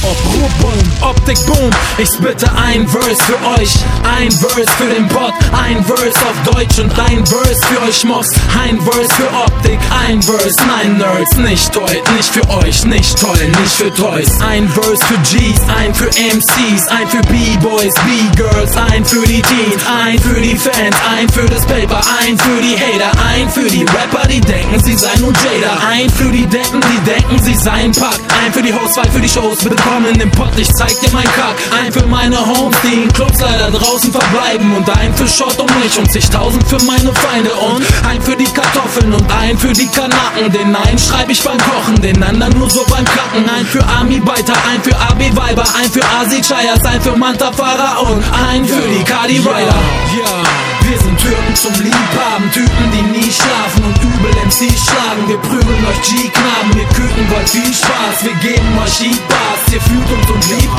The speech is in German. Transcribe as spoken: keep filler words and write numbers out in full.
Ob Ruhrboom, Optik Boom, ich spitte ein Verse für euch, ein Verse für den Bot, ein Verse auf Deutsch und ein Verse für euch Mocks, ein Verse für Optik, ein Verse, nein Nerds, nicht toll, nicht für euch, nicht toll, nicht für Toys, ein Verse für G's, ein für M Cs, ein für B-Boys, B-Girls, ein für die Teens, ein für die Fans, ein für das Paper, ein für die Hater, ein für die Rapper, die denken, sie seien nur Jada, ein für die Deppen, die denken, sie seien Pack, ein für die Hosts, zwei für die Shows, bitte komm in den Pott, ich zeig dir mein Kack, ein für meine Homes, die in Clubs leider draußen verbleiben und ein für Schott um mich und zigtausend für meine Feinde und ein für die Kartoffeln und ein für die Kanaken, den einen schreib ich beim Kochen, den anderen nur so beim Kacken, ein für Army-Biter, ein für A B-Weiber, ein für Asi-Chayas, ein für Manta-Fahrer und ein für die Cardi-Rider. Ja, wir sind Türken zum Liebhaben, Typen, die nie schlafen und übel M Cs schlagen. Wir prügeln euch G-Knaben, wir küken wollt viel Spaß, wir geben euch Heatbars, ihr fühlt uns und liebt